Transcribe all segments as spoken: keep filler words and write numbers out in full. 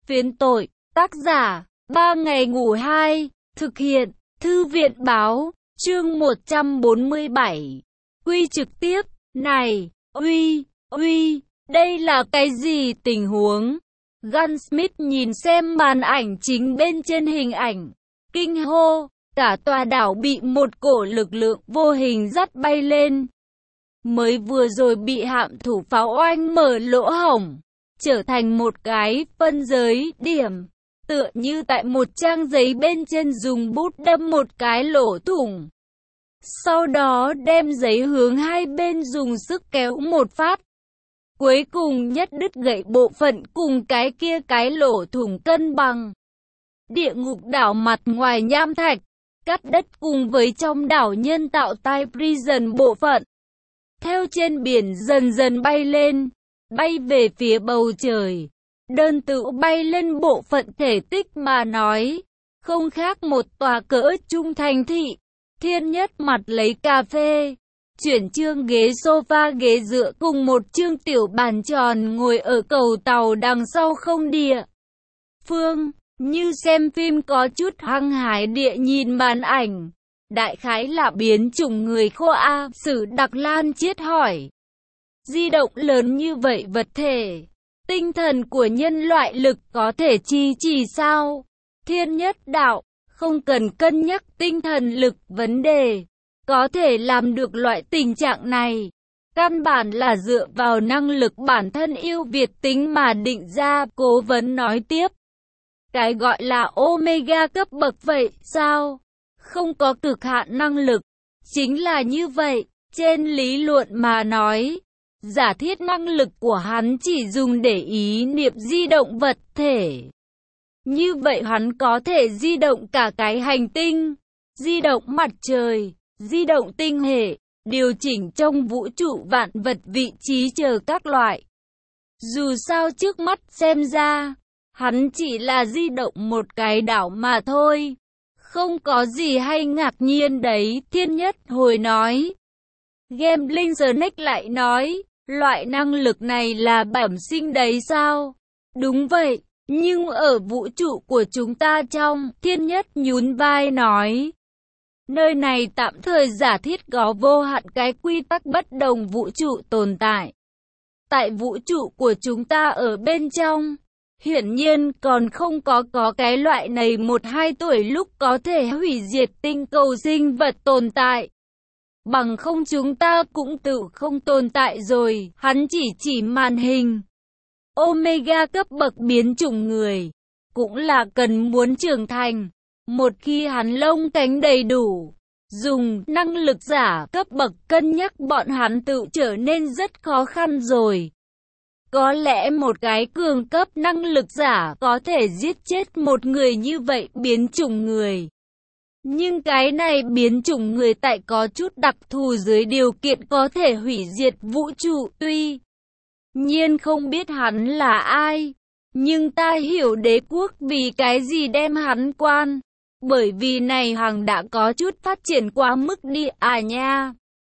Phiến tội, tác giả, ba ngày ngủ hai, thực hiện, Thư viện Báo, chương một trăm bốn mươi bảy. Quy trực tiếp, này, uy, uy, đây là cái gì tình huống? Gunsmith nhìn xem màn ảnh chính bên trên hình ảnh, kinh hô, cả tòa đảo bị một cổ lực lượng vô hình dắt bay lên. Mới vừa rồi bị hạm thủ pháo oanh mở lỗ hổng, trở thành một cái phân giới điểm, tựa như tại một trang giấy bên trên dùng bút đâm một cái lỗ thủng. Sau đó đem giấy hướng hai bên dùng sức kéo một phát. Cuối cùng nhất đứt gãy bộ phận cùng cái kia cái lỗ thủng cân bằng. Địa ngục đảo mặt ngoài nham thạch, cắt đất cùng với trong đảo nhân tạo tai prison bộ phận. Theo trên biển dần dần bay lên, bay về phía bầu trời. Đơn tự bay lên bộ phận thể tích mà nói, không khác một tòa cỡ trung thành thị. Thiên Nhất mặt lấy cà phê, chuyển chương ghế sofa ghế dựa cùng một chương tiểu bàn tròn ngồi ở cầu tàu đằng sau không địa phương, như xem phim có chút hăng hái địa nhìn màn ảnh. Đại khái là biến chủng người khô A, Sử Đặc Lan triết hỏi. Di động lớn như vậy vật thể, tinh thần của nhân loại lực có thể chi trì sao? Thiên Nhất đạo, không cần cân nhắc tinh thần lực vấn đề, có thể làm được loại tình trạng này. Căn bản là dựa vào năng lực bản thân ưu việt tính mà định ra, cố vấn nói tiếp. Cái gọi là Omega cấp bậc vậy, sao? Không có cực hạn năng lực. Chính là như vậy, trên lý luận mà nói, giả thiết năng lực của hắn chỉ dùng để ý niệm di động vật thể. Như vậy hắn có thể di động cả cái hành tinh, di động mặt trời, di động tinh hệ, điều chỉnh trong vũ trụ vạn vật vị trí chờ các loại. Dù sao trước mắt xem ra, hắn chỉ là di động một cái đảo mà thôi. Không có gì hay ngạc nhiên đấy, Thiên Nhất hồi nói. Gambling Snake lại nói, loại năng lực này là bẩm sinh đấy sao? Đúng vậy, nhưng ở vũ trụ của chúng ta trong, Thiên Nhất nhún vai nói. Nơi này tạm thời giả thiết có vô hạn cái quy tắc bất đồng vũ trụ tồn tại. Tại vũ trụ của chúng ta ở bên trong, hiển nhiên còn không có có cái loại này một hai tuổi lúc có thể hủy diệt tinh cầu sinh vật tồn tại. Bằng không chúng ta cũng tự không tồn tại rồi, hắn chỉ chỉ màn hình. Omega cấp bậc biến chủng người, cũng là cần muốn trưởng thành. Một khi hắn lông cánh đầy đủ, dùng năng lực giả cấp bậc cân nhắc bọn hắn tự trở nên rất khó khăn rồi. Có lẽ một cái cường cấp năng lực giả có thể giết chết một người như vậy biến chủng người. Nhưng cái này biến chủng người tại có chút đặc thù dưới điều kiện có thể hủy diệt vũ trụ tuy nhiên không biết hắn là ai. Nhưng ta hiểu đế quốc vì cái gì đem hắn quan. Bởi vì này hàng đã có chút phát triển quá mức đi à nha.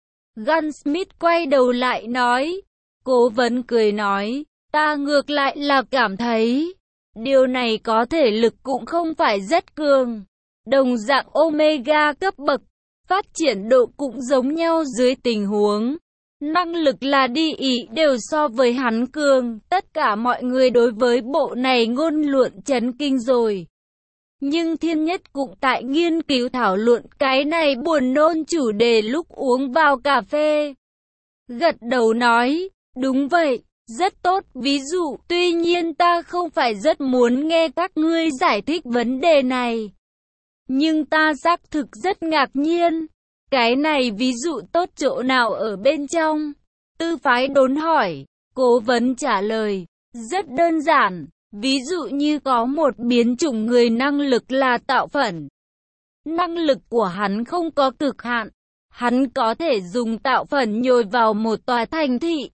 Gunsmith quay đầu lại nói. Cố vấn cười nói, ta ngược lại là cảm thấy, điều này có thể lực cũng không phải rất cường. Đồng dạng Omega cấp bậc, phát triển độ cũng giống nhau dưới tình huống. Năng lực là đi ý đều so với hắn cường, tất cả mọi người đối với bộ này ngôn luận chấn kinh rồi. Nhưng Thiên Nhất cũng tại nghiên cứu thảo luận cái này buồn nôn chủ đề lúc uống vào cà phê. Gật đầu nói. Đúng vậy, rất tốt, ví dụ, tuy nhiên ta không phải rất muốn nghe các ngươi giải thích vấn đề này. Nhưng ta xác thực rất ngạc nhiên, cái này ví dụ tốt chỗ nào ở bên trong? Tư phái đốn hỏi, cố vấn trả lời, rất đơn giản, ví dụ như có một biến chủng người năng lực là tạo phản. Năng lực của hắn không có cực hạn, hắn có thể dùng tạo phản nhồi vào một tòa thành thị.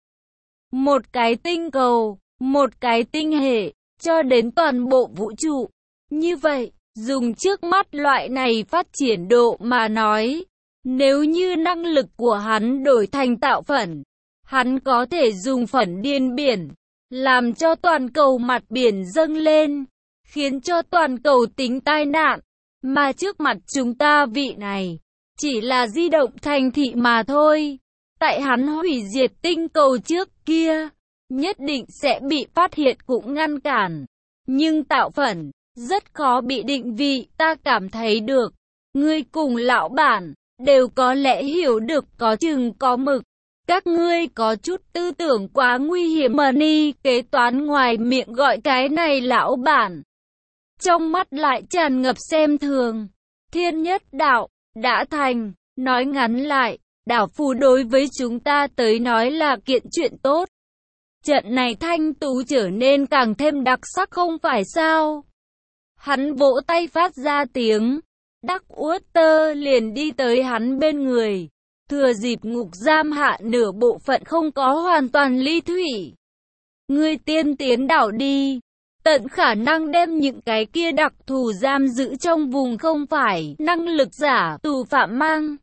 Một cái tinh cầu, một cái tinh hệ, cho đến toàn bộ vũ trụ. Như vậy, dùng trước mắt loại này phát triển độ mà nói, nếu như năng lực của hắn đổi thành tạo phản, hắn có thể dùng phản điên biển, làm cho toàn cầu mặt biển dâng lên, khiến cho toàn cầu tính tai nạn. Mà trước mặt chúng ta vị này, chỉ là di động thành thị mà thôi. Tại hắn hủy diệt tinh cầu trước kia, nhất định sẽ bị phát hiện cũng ngăn cản. Nhưng tạo phận, rất khó bị định vị, ta cảm thấy được. Ngươi cùng lão bản, đều có lẽ hiểu được có chừng có mực. Các ngươi có chút tư tưởng quá nguy hiểm. Money kế toán ngoài miệng gọi cái này lão bản, trong mắt lại tràn ngập xem thường. Thiên nhất đạo, đã thành, nói ngắn lại, đảo phù đối với chúng ta tới nói là kiện chuyện tốt. Trận này thanh tú trở nên càng thêm đặc sắc không phải sao? Hắn vỗ tay phát ra tiếng. Duckwater liền đi tới hắn bên người. Thừa dịp ngục giam hạ nửa bộ phận không có hoàn toàn ly thủy. Ngươi tiên tiến đảo đi. Tận khả năng đem những cái kia đặc thù giam giữ trong vùng không phải năng lực giả tù phạm mang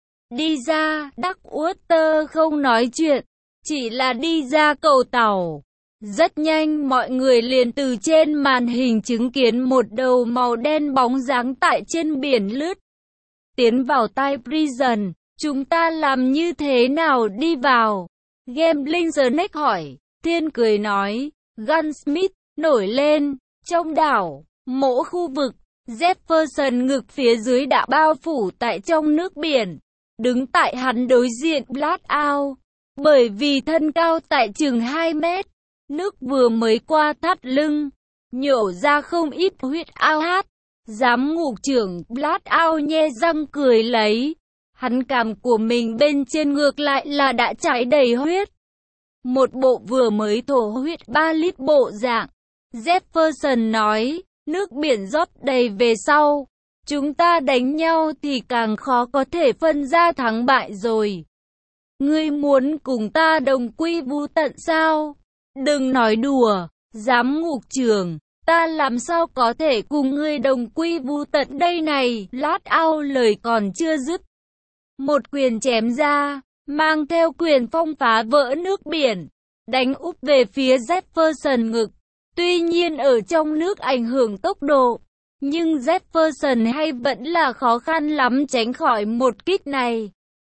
đi ra. Duckwater không nói chuyện, chỉ là đi ra cầu tàu. Rất nhanh mọi người liền từ trên màn hình chứng kiến một đầu màu đen bóng dáng tại trên biển lướt tiến vào tai prison. Chúng ta làm như thế nào đi vào? Gambling Snake hỏi. Thiên cười nói, Gunsmith nổi lên. Trong đảo, mỗi khu vực, Jefferson ngực phía dưới đã bao phủ tại trong nước biển. Đứng tại hắn đối diện Blackout. Bởi vì thân cao tại chừng hai mét, nước vừa mới qua thắt lưng, nhổ ra không ít huyết ao hát. Giám ngục trưởng Blackout nhe răng cười lấy. Hắn cằm của mình bên trên ngược lại là đã chảy đầy huyết. Một bộ vừa mới thổ huyết ba lít bộ dạng. Jefferson nói, nước biển rót đầy về sau. Chúng ta đánh nhau thì càng khó có thể phân ra thắng bại rồi. Ngươi muốn cùng ta đồng quy vu tận sao? Đừng nói đùa, giám ngục trưởng. Ta làm sao có thể cùng ngươi đồng quy vu tận đây này? Blackout lời còn chưa dứt. Một quyền chém ra, mang theo quyền phong phá vỡ nước biển, đánh úp về phía Jefferson ngực. Tuy nhiên ở trong nước ảnh hưởng tốc độ, nhưng Jefferson hay vẫn là khó khăn lắm tránh khỏi một kích này.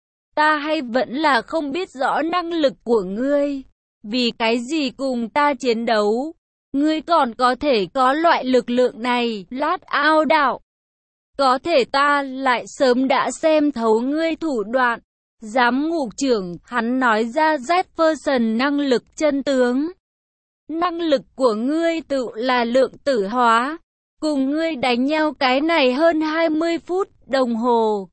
Ta hay vẫn là không biết rõ năng lực của ngươi. Vì cái gì cùng ta chiến đấu? Ngươi còn có thể có loại lực lượng này, Blackout đạo. Có thể ta lại sớm đã xem thấu ngươi thủ đoạn. Giám ngục trưởng, hắn nói ra Jefferson năng lực chân tướng. Năng lực của ngươi tự là lượng tử hóa. Cùng ngươi đánh nhau cái này hơn hai mươi phút đồng hồ.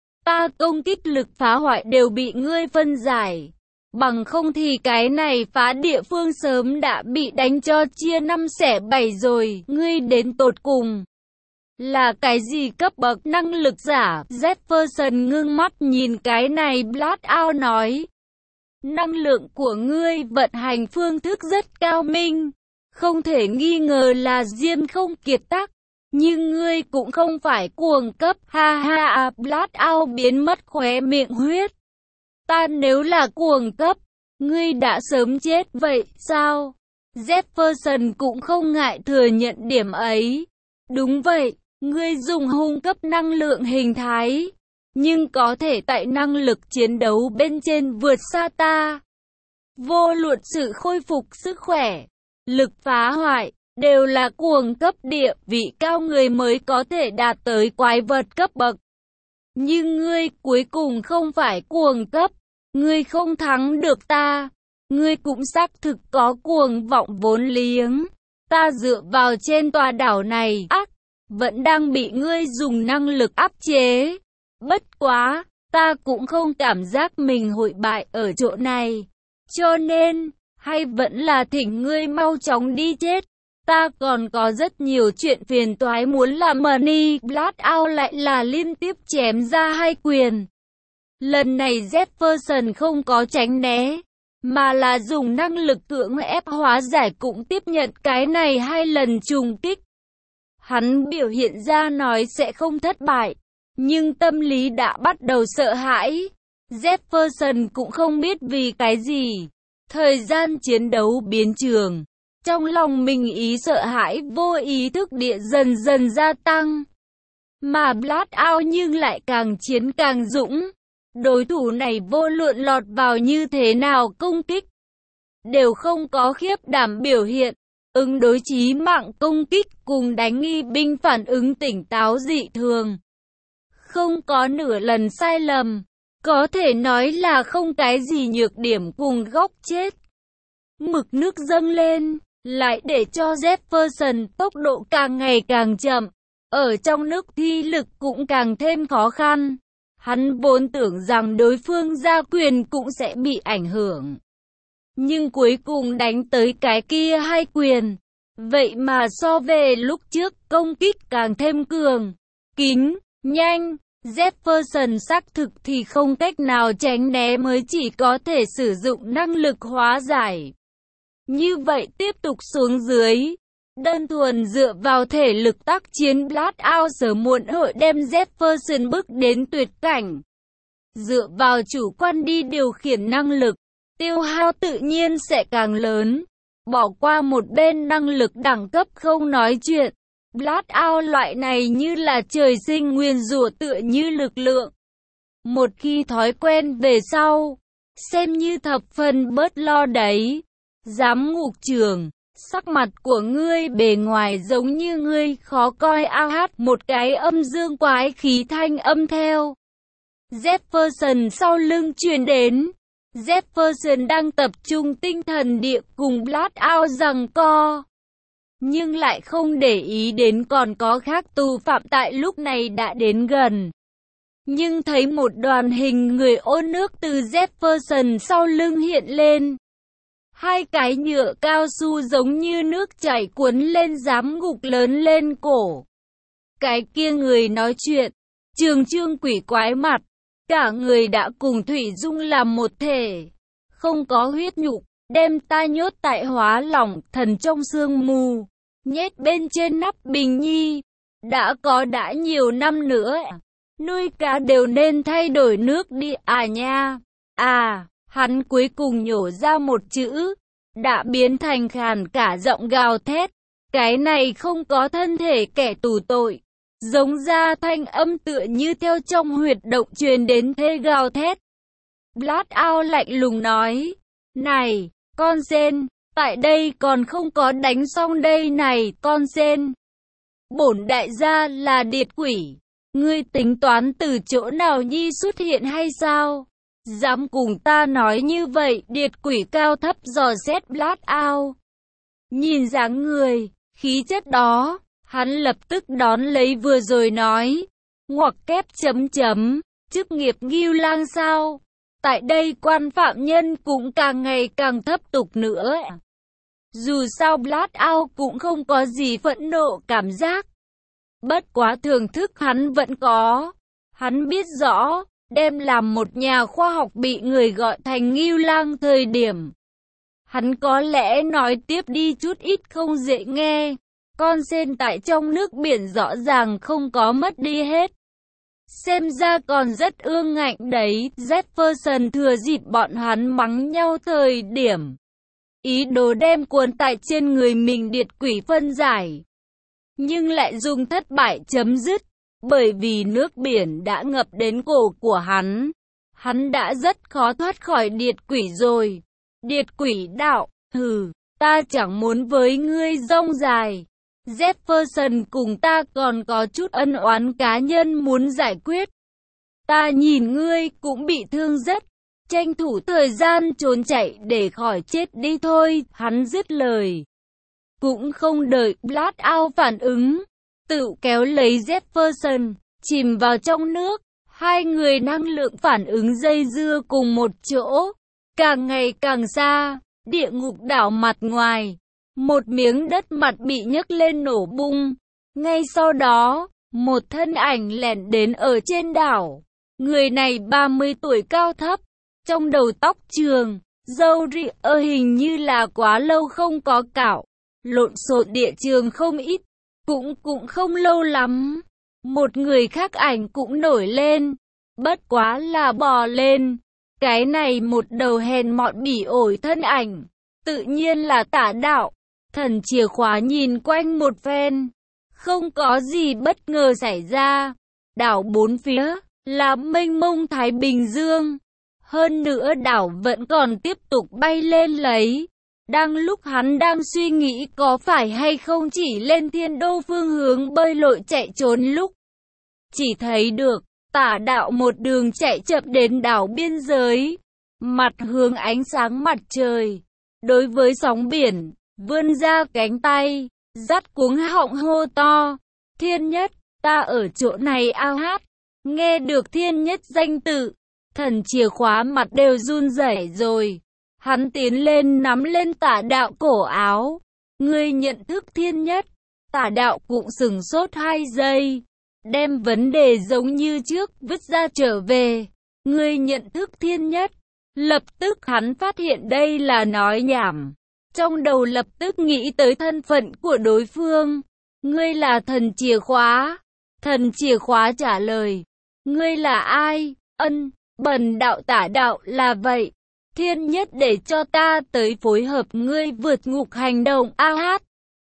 Ta công kích lực phá hoại đều bị ngươi phân giải. Bằng không thì cái này phá địa phương sớm đã bị đánh cho chia năm xẻ bảy rồi. Ngươi đến tột cùng là cái gì cấp bậc năng lực giả? Jefferson ngưng mắt nhìn cái này. Blackout nói, năng lượng của ngươi vận hành phương thức rất cao minh, không thể nghi ngờ là diêm không kiệt tác. Nhưng ngươi cũng không phải cuồng cấp. Ha ha. Blackout biến mất khóe miệng huyết. Ta nếu là cuồng cấp, ngươi đã sớm chết vậy sao? Jefferson cũng không ngại thừa nhận điểm ấy. Đúng vậy, ngươi dùng hung cấp năng lượng hình thái, nhưng có thể tại năng lực chiến đấu bên trên vượt xa ta. Vô luận sự khôi phục sức khỏe, lực phá hoại, đều là cuồng cấp địa vị cao người mới có thể đạt tới quái vật cấp bậc. Nhưng ngươi cuối cùng không phải cuồng cấp, ngươi không thắng được ta. Ngươi cũng xác thực có cuồng vọng vốn liếng. Ta dựa vào trên tòa đảo này, ác, vẫn đang bị ngươi dùng năng lực áp chế. Bất quá, ta cũng không cảm giác mình hội bại ở chỗ này. Cho nên, hay vẫn là thỉnh ngươi mau chóng đi chết. Ta còn có rất nhiều chuyện phiền toái muốn làm. Money. Blackout lại là liên tiếp chém ra hai quyền. Lần này Jefferson không có tránh né, mà là dùng năng lực cưỡng ép hóa giải, cũng tiếp nhận cái này hai lần trùng kích. Hắn biểu hiện ra nói sẽ không thất bại, nhưng tâm lý đã bắt đầu sợ hãi. Jefferson cũng không biết vì cái gì. Thời gian chiến đấu biến trường, Trong lòng mình ý sợ hãi vô ý thức địa dần dần gia tăng. Mà Blackout nhưng lại càng chiến càng dũng. Đối thủ này vô luận lọt vào như thế nào công kích, đều không có khiếp đảm biểu hiện. Ứng đối chí mạng công kích cùng đánh nghi binh phản ứng tỉnh táo dị thường. Không có nửa lần sai lầm. Có thể nói là không cái gì nhược điểm cùng góc chết. Mực nước dâng lên, lại để cho Jefferson tốc độ càng ngày càng chậm. Ở trong nước thi lực cũng càng thêm khó khăn. Hắn vốn tưởng rằng đối phương ra quyền cũng sẽ bị ảnh hưởng. Nhưng cuối cùng đánh tới cái kia hai quyền. Vậy mà so về lúc trước công kích càng thêm cường, kính, nhanh. Jefferson xác thực thì không cách nào tránh né mới chỉ có thể sử dụng năng lực hóa giải. Như vậy tiếp tục xuống dưới. Đơn thuần dựa vào thể lực tác chiến Blackout sớm muộn hội đem Jefferson bước đến tuyệt cảnh. Dựa vào chủ quan đi điều khiển năng lực, tiêu hao tự nhiên sẽ càng lớn. Bỏ qua một bên năng lực đẳng cấp không nói chuyện. Blackout loại này như là trời sinh nguyên rủa tựa như lực lượng. Một khi thói quen về sau, xem như thập phần bớt lo đấy. Giám ngục trưởng, sắc mặt của ngươi bề ngoài giống như ngươi khó coi ao hát một cái âm dương quái khí thanh âm theo. Jefferson sau lưng truyền đến. Jefferson đang tập trung tinh thần địa cùng Blackout giằng co. Nhưng lại không để ý đến còn có khác tù phạm tại lúc này đã đến gần. Nhưng thấy một đoàn hình người ôn nước từ Jefferson sau lưng hiện lên. Hai cái nhựa cao su giống như nước chảy cuốn lên giám ngục lớn lên cổ. Cái kia người nói chuyện, trường trương quỷ quái mặt, cả người đã cùng Thủy Dung làm một thể. Không có huyết nhục, đem ta nhốt tại hóa lỏng thần trong sương mù, nhét bên trên nắp bình nhi. Đã có đã nhiều năm nữa, nuôi cá đều nên thay đổi nước đi à nha. À, hắn cuối cùng nhổ ra một chữ, đã biến thành khàn cả giọng gào thét. Cái này không có thân thể kẻ tù tội. Giống ra thanh âm tựa như theo trong huyệt động truyền đến thê gào thét. Blackout lạnh lùng nói, này, con sen, tại đây còn không có đánh xong đây này, con sen. Bổn đại gia là điệt quỷ, ngươi tính toán từ chỗ nào nhi xuất hiện hay sao? Dám cùng ta nói như vậy, điệt quỷ cao thấp dò xét Blackout. Nhìn dáng người, khí chất đó, hắn lập tức đón lấy vừa rồi nói, ngoặc kép chấm chấm, chức nghiệp Ngưu Lang sao? Tại đây quan phạm nhân cũng càng ngày càng thấp tục nữa. Dù sao Blackout cũng không có gì phẫn nộ cảm giác. Bất quá thưởng thức hắn vẫn có. Hắn biết rõ, đem làm một nhà khoa học bị người gọi thành Ngưu Lang thời điểm. Hắn có lẽ nói tiếp đi chút ít không dễ nghe. Con sen tại trong nước biển rõ ràng không có mất đi hết. Xem ra còn rất ương ngạnh đấy. Jefferson thừa dịp bọn hắn mắng nhau thời điểm, ý đồ đem cuốn tại trên người mình điệt quỷ phân giải. Nhưng lại dùng thất bại chấm dứt. Bởi vì nước biển đã ngập đến cổ của hắn. Hắn đã rất khó thoát khỏi điệt quỷ rồi. Điệt quỷ đạo, hừ, ta chẳng muốn với ngươi rông dài. Jefferson cùng ta còn có chút ân oán cá nhân muốn giải quyết. Ta nhìn ngươi cũng bị thương rất, tranh thủ thời gian trốn chạy để khỏi chết đi thôi. Hắn dứt lời, cũng không đợi Blackout phản ứng, tự kéo lấy Jefferson, chìm vào trong nước. Hai người năng lượng phản ứng dây dưa cùng một chỗ, càng ngày càng xa. Địa ngục đảo mặt ngoài, một miếng đất mặt bị nhấc lên nổ bung. Ngay sau đó, một thân ảnh lẻn đến ở trên đảo. Người này ba mươi tuổi cao thấp, trong đầu tóc trường, râu rịa hình như là quá lâu không có cạo, lộn xộn địa trường không ít, cũng cũng không lâu lắm. Một người khác ảnh cũng nổi lên, bất quá là bò lên. Cái này một đầu hèn mọn bỉ ổi thân ảnh, tự nhiên là Tả Đạo. Thần chìa khóa nhìn quanh một phen, không có gì bất ngờ xảy ra. Đảo bốn phía là mênh mông Thái Bình Dương. Hơn nữa đảo vẫn còn tiếp tục bay lên lấy. Đang lúc hắn đang suy nghĩ có phải hay không chỉ lên thiên đô phương hướng bơi lội chạy trốn lúc chỉ thấy được Tả Đạo một đường chạy chậm đến đảo biên giới, mặt hướng ánh sáng mặt trời. Đối với sóng biển, vươn ra cánh tay, dắt cuống họng hô to: Thiên Nhất, ta ở chỗ này ao hát. Nghe được Thiên Nhất danh tự, thần chìa khóa mặt đều run rẩy rồi. Hắn tiến lên nắm lên Tả Đạo cổ áo. Ngươi nhận thức Thiên Nhất? Tả Đạo cũng sửng sốt hai giây, đem vấn đề giống như trước vứt ra trở về. Ngươi nhận thức Thiên Nhất? Lập tức hắn phát hiện đây là nói nhảm. Trong đầu lập tức nghĩ tới thân phận của đối phương. Ngươi là thần chìa khóa. Thần chìa khóa trả lời. Ngươi là ai? Ân, bần đạo Tả Đạo là vậy. Thiên Nhất để cho ta tới phối hợp ngươi vượt ngục hành động. A hát,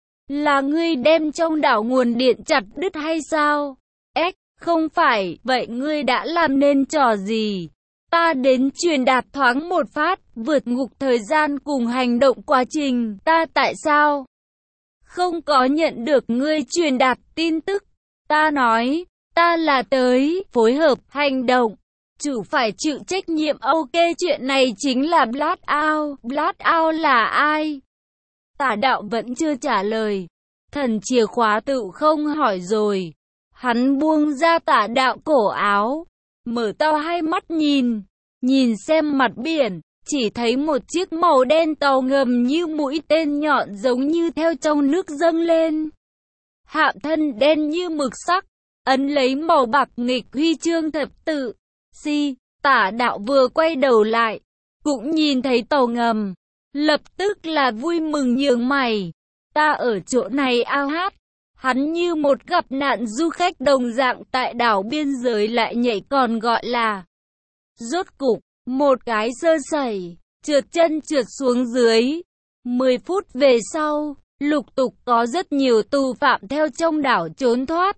là ngươi đem trong đảo nguồn điện chặt đứt hay sao? Ếch, không phải, vậy ngươi đã làm nên trò gì? Ta đến truyền đạt thoáng một phát, vượt ngục thời gian cùng hành động quá trình, ta tại sao không có nhận được ngươi truyền đạt tin tức? Ta nói, ta là tới phối hợp hành động. Chủ phải chịu trách nhiệm. Ok, chuyện này chính là Blackout. Blackout là ai? Tả Đạo vẫn chưa trả lời. Thần chìa khóa tự không hỏi rồi. Hắn buông ra Tả Đạo cổ áo, mở to hai mắt nhìn, nhìn xem mặt biển, chỉ thấy một chiếc màu đen tàu ngầm như mũi tên nhọn giống như theo trong nước dâng lên. Hạm thân đen như mực sắc, ấn lấy màu bạc nghịch huy chương thập tự. Si, Tả Đạo vừa quay đầu lại, cũng nhìn thấy tàu ngầm, lập tức là vui mừng nhướng mày. Ta ở chỗ này ao hát. Hắn như một gặp nạn du khách đồng dạng tại đảo biên giới lại nhảy, còn gọi là rốt cục, một cái sơ sẩy, trượt chân trượt xuống dưới. Mười phút về sau, lục tục có rất nhiều tù phạm theo trong đảo trốn thoát.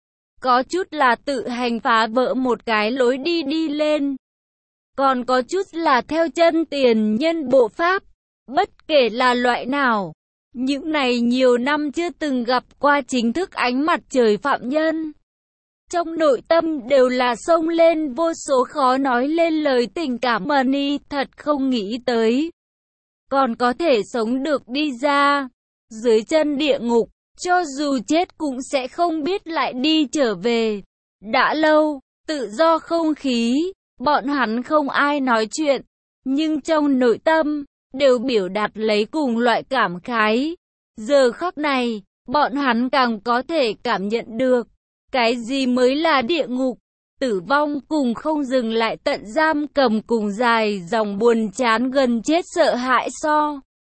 Có chút là tự hành phá vỡ một cái lối đi đi lên. Còn có chút là theo chân tiền nhân bộ pháp. Bất kể là loại nào, những này nhiều năm chưa từng gặp qua chính thức ánh mặt trời phạm nhân, trong nội tâm đều là xông lên vô số khó nói lên lời tình cảm. Money thật không nghĩ tới còn có thể sống được đi ra. Dưới chân địa ngục, cho dù chết cũng sẽ không biết lại đi trở về. Đã lâu, tự do không khí, bọn hắn không ai nói chuyện, nhưng trong nội tâm đều biểu đạt lấy cùng loại cảm khái. Giờ khắc này, bọn hắn càng có thể cảm nhận được cái gì mới là địa ngục. Tử vong cùng không dừng lại, tận giam cầm cùng dài dòng buồn chán gần chết sợ hãi so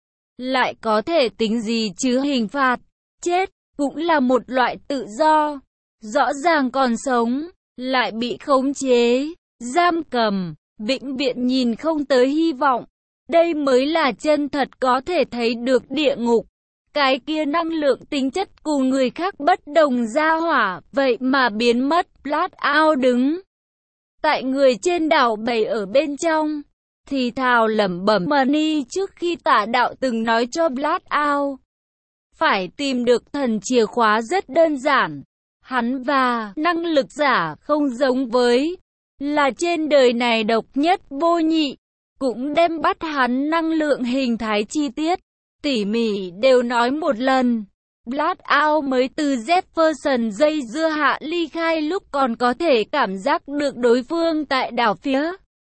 lại có thể tính gì chứ. Hình phạt chết cũng là một loại tự do. Rõ ràng còn sống, lại bị khống chế, giam cầm, vĩnh viễn nhìn không tới hy vọng. Đây mới là chân thật có thể thấy được địa ngục. Cái kia năng lượng tính chất cùng người khác bất đồng ra hỏa, vậy mà biến mất. Blackout đứng tại người trên đảo bầy ở bên trong, thì thào lẩm bẩm. Money trước khi Tả Đạo từng nói cho Blackout phải tìm được thần chìa khóa rất đơn giản. Hắn và năng lực giả không giống với, là trên đời này độc nhất vô nhị. Cũng đem bắt hắn năng lượng hình thái chi tiết tỉ mỉ đều nói một lần. Blackout mới từ Jefferson dây dưa hạ ly khai lúc còn có thể cảm giác được đối phương tại đảo phía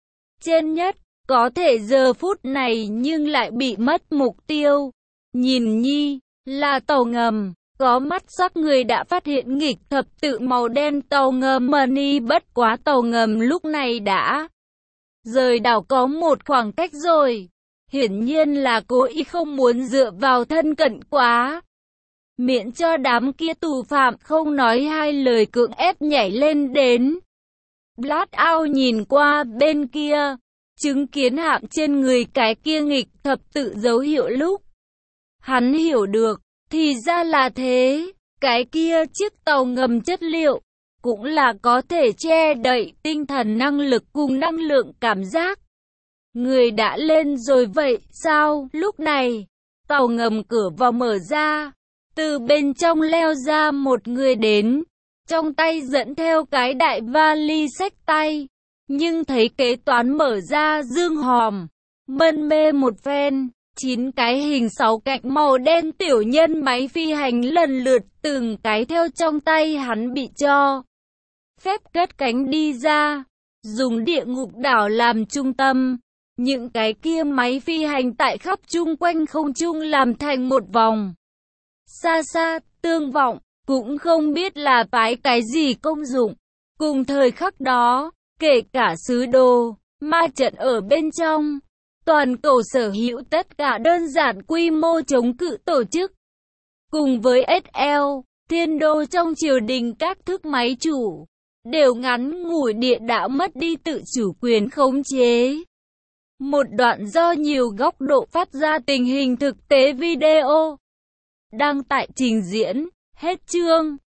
trên nhất, có thể giờ phút này nhưng lại bị mất mục tiêu. Nhìn nhi, là tàu ngầm, có mắt sắc người đã phát hiện nghịch thập tự màu đen tàu ngầm. Money bất quá tàu ngầm lúc này đã rời đảo có một khoảng cách rồi. Hiển nhiên là cố ý không muốn dựa vào thân cận quá, miễn cho đám kia tù phạm không nói hai lời cưỡng ép nhảy lên đến. Blackout nhìn qua bên kia, chứng kiến hạm trên người cái kia nghịch thập tự dấu hiệu lúc Hắn hiểu được, thì ra là thế, cái kia chiếc tàu ngầm chất liệu, cũng là có thể che đậy tinh thần năng lực cùng năng lượng cảm giác. Người đã lên rồi vậy, sao? Lúc này, tàu ngầm cửa vào mở ra, từ bên trong leo ra một người đến, trong tay dẫn theo cái đại vali xách tay, nhưng thấy kế toán mở ra dương hòm, mân mê một phen, chín cái hình sáu cạnh màu đen tiểu nhân máy phi hành lần lượt từng cái theo trong tay hắn bị cho phép cất cánh đi ra, dùng địa ngục đảo làm trung tâm. Những cái kia máy phi hành tại khắp chung quanh không trung làm thành một vòng. Xa xa, tương vọng, cũng không biết là phái cái gì công dụng. Cùng thời khắc đó, kể cả sứ đồ, ma trận ở bên trong, toàn cầu sở hữu tất cả đơn giản quy mô chống cự tổ chức. Cùng với ét lờ, thiên đô trong triều đình các thức máy chủ, đều ngắn ngủi địa đã mất đi tự chủ quyền khống chế. Một đoạn do nhiều góc độ phát ra tình hình thực tế video. Đăng tại trình diễn. Hết chương.